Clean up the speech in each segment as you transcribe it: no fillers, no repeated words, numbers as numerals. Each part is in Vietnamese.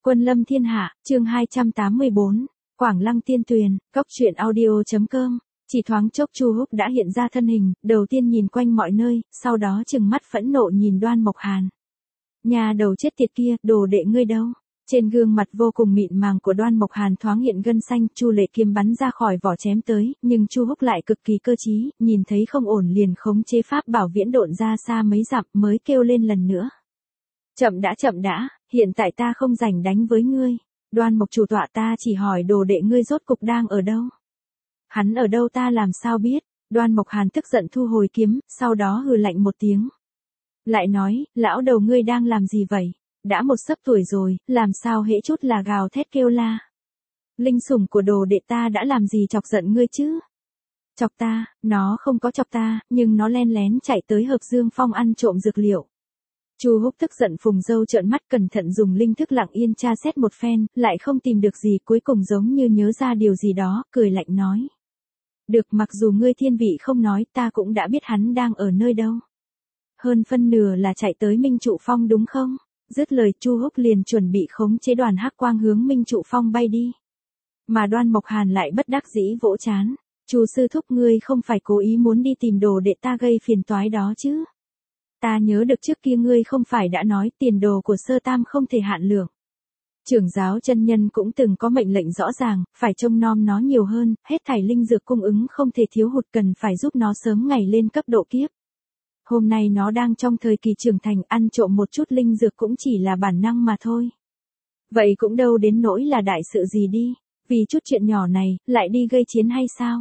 Quân lâm thiên hạ, chương 284, Quảng Lăng Tiên Tuyền, Cốc truyện audio.com. Chỉ thoáng chốc Chu Húc đã hiện ra thân hình, đầu tiên nhìn quanh mọi nơi, sau đó trừng mắt phẫn nộ nhìn Đoan Mộc Hàn. Nhà đầu chết tiệt kia, đồ đệ ngươi đâu? Trên gương mặt vô cùng mịn màng của Đoan Mộc Hàn thoáng hiện gân xanh, Chu Lệ kiếm bắn ra khỏi vỏ chém tới, nhưng Chu Húc lại cực kỳ cơ trí, nhìn thấy không ổn liền khống chế pháp bảo viễn độn ra xa mấy dặm mới kêu lên lần nữa. Chậm đã, hiện tại ta không rảnh đánh với ngươi. Đoan Mộc chủ tọa, ta chỉ hỏi đồ đệ ngươi rốt cục đang ở đâu? Hắn ở đâu ta làm sao biết? Đoan Mộc Hàn tức giận thu hồi kiếm, sau đó hừ lạnh một tiếng. Lại nói, lão đầu ngươi đang làm gì vậy? Đã một sấp tuổi rồi, làm sao hễ chút là gào thét kêu la? Linh sủng của đồ đệ ta đã làm gì chọc giận ngươi chứ? Chọc ta, nó không có chọc ta, nhưng nó len lén chạy tới Hợp Dương Phong ăn trộm dược liệu. Chu Húc tức giận phùng râu trợn mắt cẩn thận dùng linh thức lặng yên tra xét một phen, lại không tìm được gì, cuối cùng giống như nhớ ra điều gì đó, cười lạnh nói. Được, mặc dù ngươi thiên vị không nói, ta cũng đã biết hắn đang ở nơi đâu. Hơn phân nửa là chạy tới Minh Trụ Phong đúng không? Dứt lời Chu Húc liền chuẩn bị khống chế đoàn hắc quang hướng Minh Trụ Phong bay đi. Mà Đoan Mộc Hàn lại bất đắc dĩ vỗ trán. Chu sư thúc, ngươi không phải cố ý muốn đi tìm đồ đệ ta gây phiền toái đó chứ? Ta nhớ được trước kia ngươi không phải đã nói tiền đồ của Sơ Tam không thể hạn lượng. Trưởng giáo chân nhân cũng từng có mệnh lệnh rõ ràng, phải trông nom nó nhiều hơn, hết thảy linh dược cung ứng không thể thiếu hụt, cần phải giúp nó sớm ngày lên cấp độ kiếp. Hôm nay nó đang trong thời kỳ trưởng thành, ăn trộm một chút linh dược cũng chỉ là bản năng mà thôi. Vậy cũng đâu đến nỗi là đại sự gì đi, vì chút chuyện nhỏ này, lại đi gây chiến hay sao?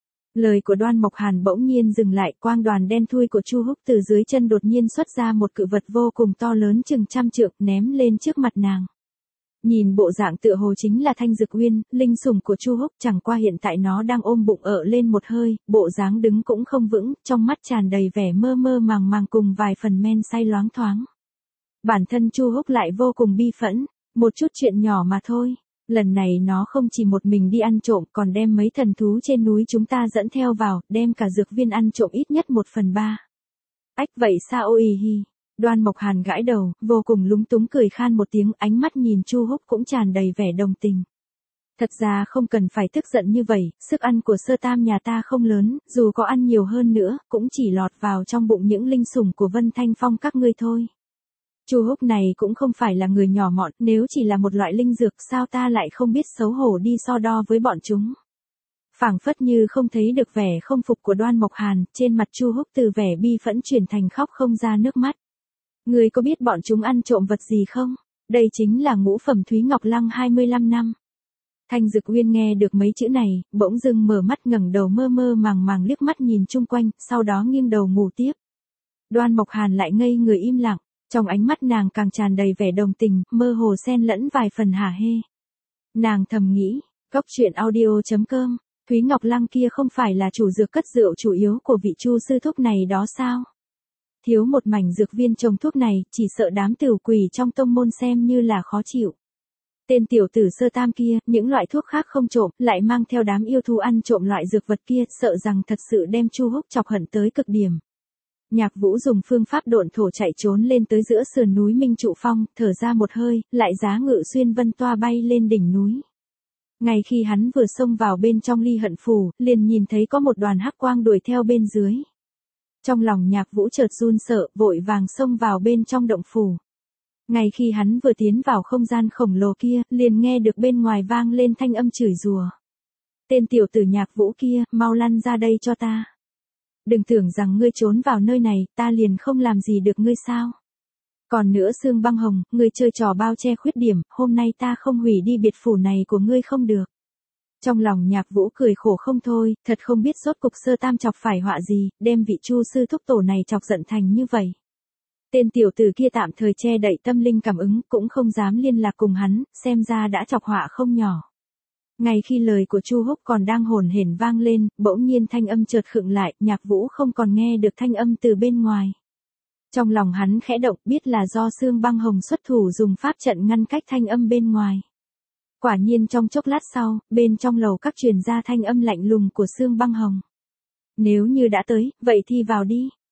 Lời của Đoan Mộc Hàn bỗng nhiên dừng lại, quang đoàn đen thui của Chu Húc từ dưới chân đột nhiên xuất ra một cự vật vô cùng to lớn chừng 100 trượng ném lên trước mặt nàng. Nhìn bộ dạng tựa hồ chính là Thanh Dực Uyên, linh sủng của Chu Húc, chẳng qua hiện tại nó đang ôm bụng ợ lên một hơi, bộ dáng đứng cũng không vững, trong mắt tràn đầy vẻ mơ mơ màng màng cùng vài phần men say loáng thoáng. Bản thân Chu Húc lại vô cùng bi phẫn, một chút chuyện nhỏ mà thôi. Lần này nó không chỉ một mình đi ăn trộm, còn đem mấy thần thú trên núi chúng ta dẫn theo vào, đem cả dược viên ăn trộm ít nhất 1/3. Ách, vậy sao? Ôi hi. Đoan Mộc Hàn gãi đầu, vô cùng lúng túng cười khan một tiếng, ánh mắt nhìn Chu Húc cũng tràn đầy vẻ đồng tình. Thật ra không cần phải tức giận như vậy, sức ăn của Sơ Tam nhà ta không lớn, dù có ăn nhiều hơn nữa, cũng chỉ lọt vào trong bụng những linh sủng của Vân Thanh Phong các ngươi thôi. Chu Húc này cũng không phải là người nhỏ mọn, nếu chỉ là một loại linh dược sao ta lại không biết xấu hổ đi so đo với bọn chúng. Phảng phất như không thấy được vẻ không phục của Đoan Mộc Hàn, trên mặt Chu Húc từ vẻ bi phẫn chuyển thành khóc không ra nước mắt. Ngươi có biết bọn chúng ăn trộm vật gì không? Đây chính là ngũ phẩm Thúy Ngọc Lăng 25 năm. Thanh Dực Uyên nghe được mấy chữ này, bỗng dưng mở mắt ngẩng đầu mơ mơ màng màng liếc mắt nhìn chung quanh, sau đó nghiêng đầu ngủ tiếp. Đoan Mộc Hàn lại ngây người im lặng. Trong ánh mắt nàng càng tràn đầy vẻ đồng tình, mơ hồ xen lẫn vài phần hả hê. Nàng thầm nghĩ, Cốc truyện audio.com, Thúy Ngọc Lăng kia không phải là chủ dược cất rượu chủ yếu của vị Chu sư thúc này đó sao? Thiếu một mảnh dược viên trồng thuốc này, chỉ sợ đám tửu quỷ trong tông môn xem như là khó chịu. Tên tiểu tử Sơ Tam kia, những loại thuốc khác không trộm, lại mang theo đám yêu thú ăn trộm loại dược vật kia, sợ rằng thật sự đem Chu Húc chọc hận tới cực điểm. Nhạc Vũ dùng phương pháp độn thổ chạy trốn lên tới giữa sườn núi Minh Trụ Phong, thở ra một hơi, lại giá ngự xuyên vân toa bay lên đỉnh núi. Ngay khi hắn vừa xông vào bên trong Ly Hận Phủ, liền nhìn thấy có một đoàn hắc quang đuổi theo bên dưới. Trong lòng Nhạc Vũ chợt run sợ, vội vàng xông vào bên trong động phủ. Ngay khi hắn vừa tiến vào không gian khổng lồ kia, liền nghe được bên ngoài vang lên thanh âm chửi rủa. Tên tiểu tử Nhạc Vũ kia, mau lăn ra đây cho ta. Đừng tưởng rằng ngươi trốn vào nơi này, ta liền không làm gì được ngươi sao. Còn nữa Sương Băng Hồng, ngươi chơi trò bao che khuyết điểm, hôm nay ta không hủy đi biệt phủ này của ngươi không được. Trong lòng Nhạc Vũ cười khổ không thôi, thật không biết rốt cục Sơ Tam chọc phải họa gì, đem vị Chu sư thúc tổ này chọc giận thành như vậy. Tên tiểu tử kia tạm thời che đậy tâm linh cảm ứng, cũng không dám liên lạc cùng hắn, xem ra đã chọc họa không nhỏ. Ngay khi lời của Chu Húc còn đang hồn hển vang lên, bỗng nhiên thanh âm chợt khựng lại, Nhạc Vũ không còn nghe được thanh âm từ bên ngoài. Trong lòng hắn khẽ động, biết là do Sương Băng Hồng xuất thủ dùng pháp trận ngăn cách thanh âm bên ngoài. Quả nhiên trong chốc lát sau, bên trong lầu các truyền ra thanh âm lạnh lùng của Sương Băng Hồng. Nếu như đã tới, vậy thì vào đi.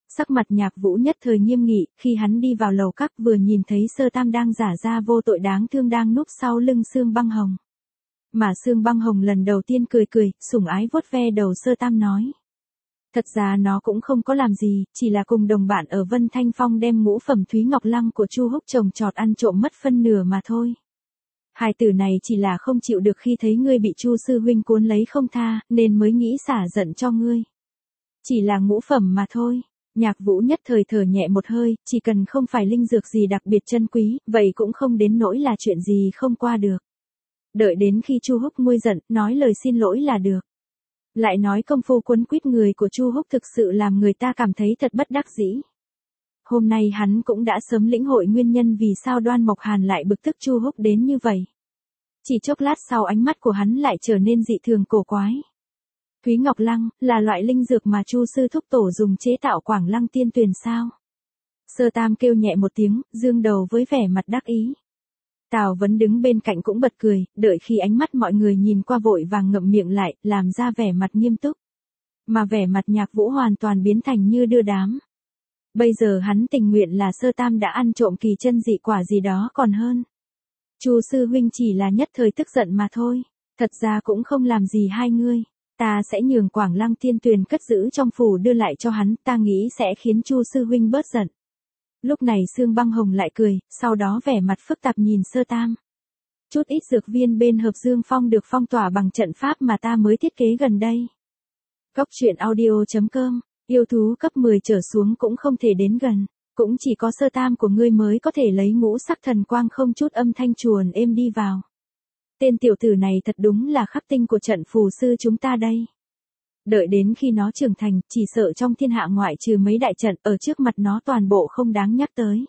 Sắc mặt Nhạc Vũ nhất thời nghiêm nghị, khi hắn đi vào lầu các vừa nhìn thấy Sơ Tam đang giả ra vô tội đáng thương đang núp sau lưng Sương Băng Hồng. Mà Sương Băng Hồng lần đầu tiên cười cười, sủng ái vuốt ve đầu Sơ Tam nói. Thật ra nó cũng không có làm gì, chỉ là cùng đồng bạn ở Vân Thanh Phong đem ngũ phẩm Thúy Ngọc Lăng của Chu Húc trồng trọt ăn trộm mất phân nửa mà thôi. Hài tử này chỉ là không chịu được khi thấy ngươi bị Chu sư huynh cuốn lấy không tha, nên mới nghĩ xả giận cho ngươi. Chỉ là ngũ phẩm mà thôi. Nhạc Vũ nhất thời thở nhẹ một hơi, chỉ cần không phải linh dược gì đặc biệt chân quý, vậy cũng không đến nỗi là chuyện gì không qua được. Đợi đến khi Chu Húc nguôi giận, nói lời xin lỗi là được. Lại nói công phu quấn quýt người của Chu Húc thực sự làm người ta cảm thấy thật bất đắc dĩ. Hôm nay hắn cũng đã sớm lĩnh hội nguyên nhân vì sao Đoan Mộc Hàn lại bực tức Chu Húc đến như vậy. Chỉ chốc lát sau ánh mắt của hắn lại trở nên dị thường cổ quái. Thúy Ngọc Lăng, là loại linh dược mà Chu sư thúc tổ dùng chế tạo Quảng Lăng Tiên Tuyền sao? Sơ Tam kêu nhẹ một tiếng, dương đầu với vẻ mặt đắc ý. Tào Vấn đứng bên cạnh cũng bật cười, đợi khi ánh mắt mọi người nhìn qua vội vàng ngậm miệng lại, làm ra vẻ mặt nghiêm túc. Mà vẻ mặt Nhạc Vũ hoàn toàn biến thành như đưa đám. Bây giờ hắn tình nguyện là Sơ Tam đã ăn trộm kỳ chân dị quả gì đó còn hơn. Chu sư huynh chỉ là nhất thời tức giận mà thôi, thật ra cũng không làm gì hai ngươi. Ta sẽ nhường Quảng Lăng Tiên Tuyền cất giữ trong phủ đưa lại cho hắn, ta nghĩ sẽ khiến Chu sư huynh bớt giận. Lúc này Sương Băng Hồng lại cười, sau đó vẻ mặt phức tạp nhìn Sơ Tam. Chút ít dược viên bên Hợp Dương Phong được phong tỏa bằng trận pháp mà ta mới thiết kế gần đây. Cốc truyện audio.com, yêu thú cấp 10 trở xuống cũng không thể đến gần, cũng chỉ có Sơ Tam của ngươi mới có thể lấy ngũ sắc thần quang không chút âm thanh chuồn êm đi vào. Tên tiểu tử này thật đúng là khắc tinh của trận phù sư chúng ta đây. Đợi đến khi nó trưởng thành, chỉ sợ trong thiên hạ ngoại trừ mấy đại trận ở trước mặt nó toàn bộ không đáng nhắc tới.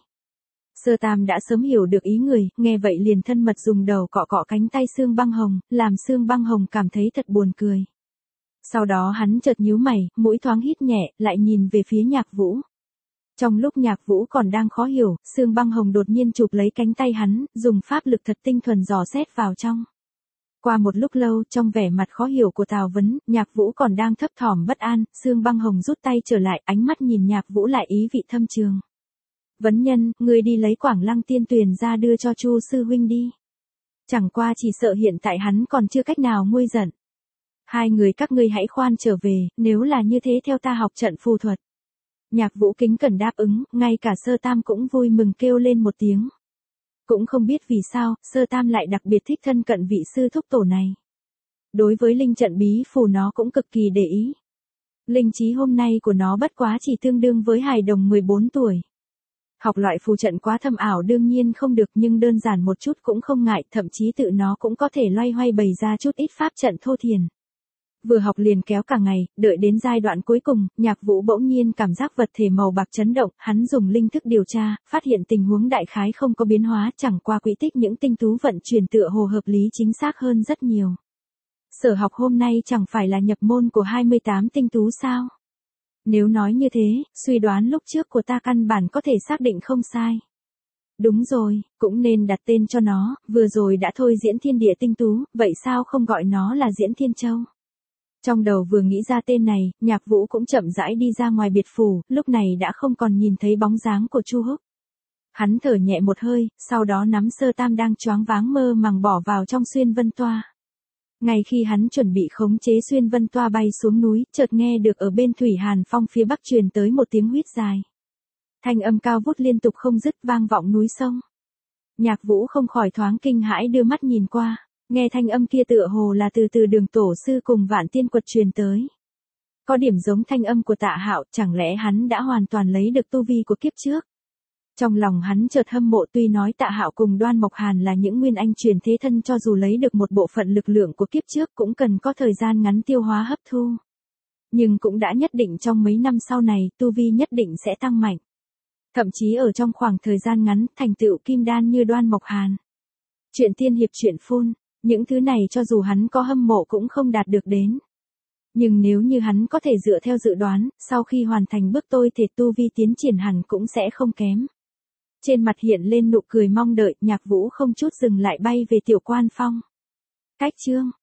Sơ Tam đã sớm hiểu được ý người, nghe vậy liền thân mật dùng đầu cọ cọ cánh tay Sương Băng Hồng, làm Sương Băng Hồng cảm thấy thật buồn cười. Sau đó hắn chợt nhíu mày, mũi thoáng hít nhẹ, lại nhìn về phía Nhạc Vũ. Trong lúc Nhạc Vũ còn đang khó hiểu, Sương Băng Hồng đột nhiên chụp lấy cánh tay hắn, dùng pháp lực thật tinh thuần dò xét vào trong. Qua một lúc lâu, trong vẻ mặt khó hiểu của Tào Vấn, Nhạc Vũ còn đang thấp thỏm bất an, Sương Băng Hồng rút tay trở lại, ánh mắt nhìn Nhạc Vũ lại ý vị thâm trường. Vấn nhân, ngươi đi lấy Quảng Lăng Tiên Tuyền ra đưa cho Chu sư huynh đi. Chẳng qua chỉ sợ hiện tại hắn còn chưa cách nào nguôi giận. Hai người các ngươi hãy khoan trở về, nếu là như thế theo ta học trận phù thuật. Nhạc Vũ kính cẩn đáp ứng, ngay cả Sơ Tam cũng vui mừng kêu lên một tiếng. Cũng không biết vì sao, Sơ Tam lại đặc biệt thích thân cận vị sư thúc tổ này. Đối với linh trận bí phù nó cũng cực kỳ để ý. Linh trí hôm nay của nó bất quá chỉ tương đương với hài đồng 14 tuổi. Học loại phù trận quá thâm ảo đương nhiên không được nhưng đơn giản một chút cũng không ngại, thậm chí tự nó cũng có thể loay hoay bày ra chút ít pháp trận thô thiển. Vừa học liền kéo cả ngày, đợi đến giai đoạn cuối cùng, Nhạc Vũ bỗng nhiên cảm giác vật thể màu bạc chấn động, hắn dùng linh thức điều tra, phát hiện tình huống đại khái không có biến hóa, chẳng qua quỹ tích những tinh tú vận chuyển tựa hồ hợp lý chính xác hơn rất nhiều. Sở học hôm nay chẳng phải là nhập môn của 28 tinh tú sao? Nếu nói như thế, suy đoán lúc trước của ta căn bản có thể xác định không sai. Đúng rồi, cũng nên đặt tên cho nó, vừa rồi đã thôi diễn thiên địa tinh tú, vậy sao không gọi nó là diễn thiên châu? Trong đầu vừa nghĩ ra tên này, Nhạc Vũ cũng chậm rãi đi ra ngoài biệt phủ, lúc này đã không còn nhìn thấy bóng dáng của Chu Húc. Hắn thở nhẹ một hơi, sau đó nắm Sơ Tam đang choáng váng mơ màng bỏ vào trong xuyên vân toa. Ngay khi hắn chuẩn bị khống chế xuyên vân toa bay xuống núi, chợt nghe được ở bên Thủy Hàn Phong phía bắc truyền tới một tiếng huýt dài. Thanh âm cao vút liên tục không dứt vang vọng núi sông. Nhạc Vũ không khỏi thoáng kinh hãi đưa mắt nhìn qua. Nghe thanh âm kia tựa hồ là từ Đường tổ sư cùng Vạn Tiên Quật truyền tới. Có điểm giống thanh âm của Tạ Hạo, chẳng lẽ hắn đã hoàn toàn lấy được tu vi của kiếp trước? Trong lòng hắn chợt hâm mộ, tuy nói Tạ Hạo cùng Đoan Mộc Hàn là những nguyên anh truyền thế thân, cho dù lấy được một bộ phận lực lượng của kiếp trước cũng cần có thời gian ngắn tiêu hóa hấp thu. Nhưng cũng đã nhất định trong mấy năm sau này, tu vi nhất định sẽ tăng mạnh. Thậm chí ở trong khoảng thời gian ngắn, thành tựu kim đan như Đoan Mộc Hàn. Chuyện tiên hiệp chuyện phun. Những thứ này cho dù hắn có hâm mộ cũng không đạt được đến. Nhưng nếu như hắn có thể dựa theo dự đoán, sau khi hoàn thành bước tôi thì tu vi tiến triển hẳn cũng sẽ không kém. Trên mặt hiện lên nụ cười mong đợi, Nhạc Vũ không chút dừng lại bay về Tiểu Quan Phong. Cách chương